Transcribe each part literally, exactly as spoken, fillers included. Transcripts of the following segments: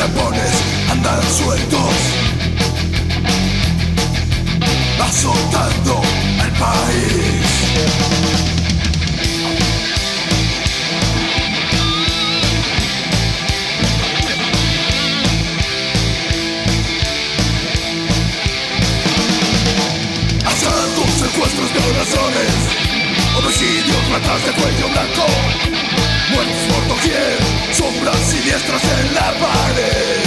ladrones andan sueltos, azotando el país. Asaltos, secuestros, violaciones, homicidios, ratas de cuello blanco, muertos por doquier, sombras siniestras en la pared.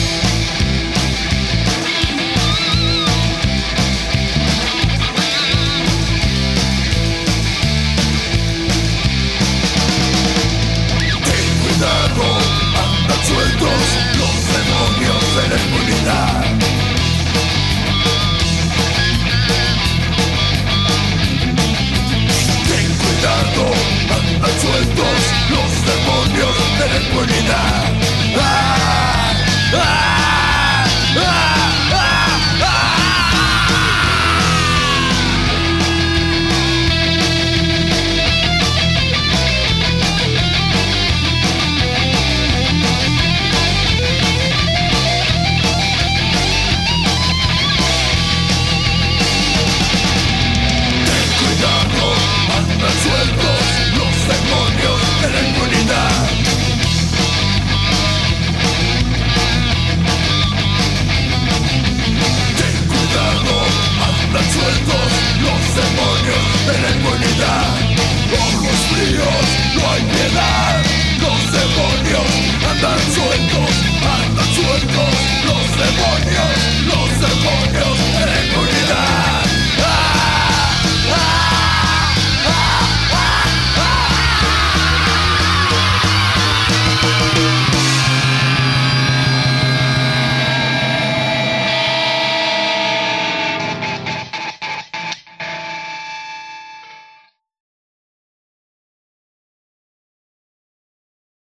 Ten cuidado, andan sueltos los demonios de la impunidad. Ten cuidado, andan sueltos los demonios de la impunidad. ¡Ah! ¡Ah! ¡Ah! ¡Ah! ¡Ah! Ten cuidado, andan sueltos los demonios de la impunidad. Ten cuidado, andan sueltos los demonios de la impunidad. Ojos fríos, no hay piedad, los demonios andan sueltos.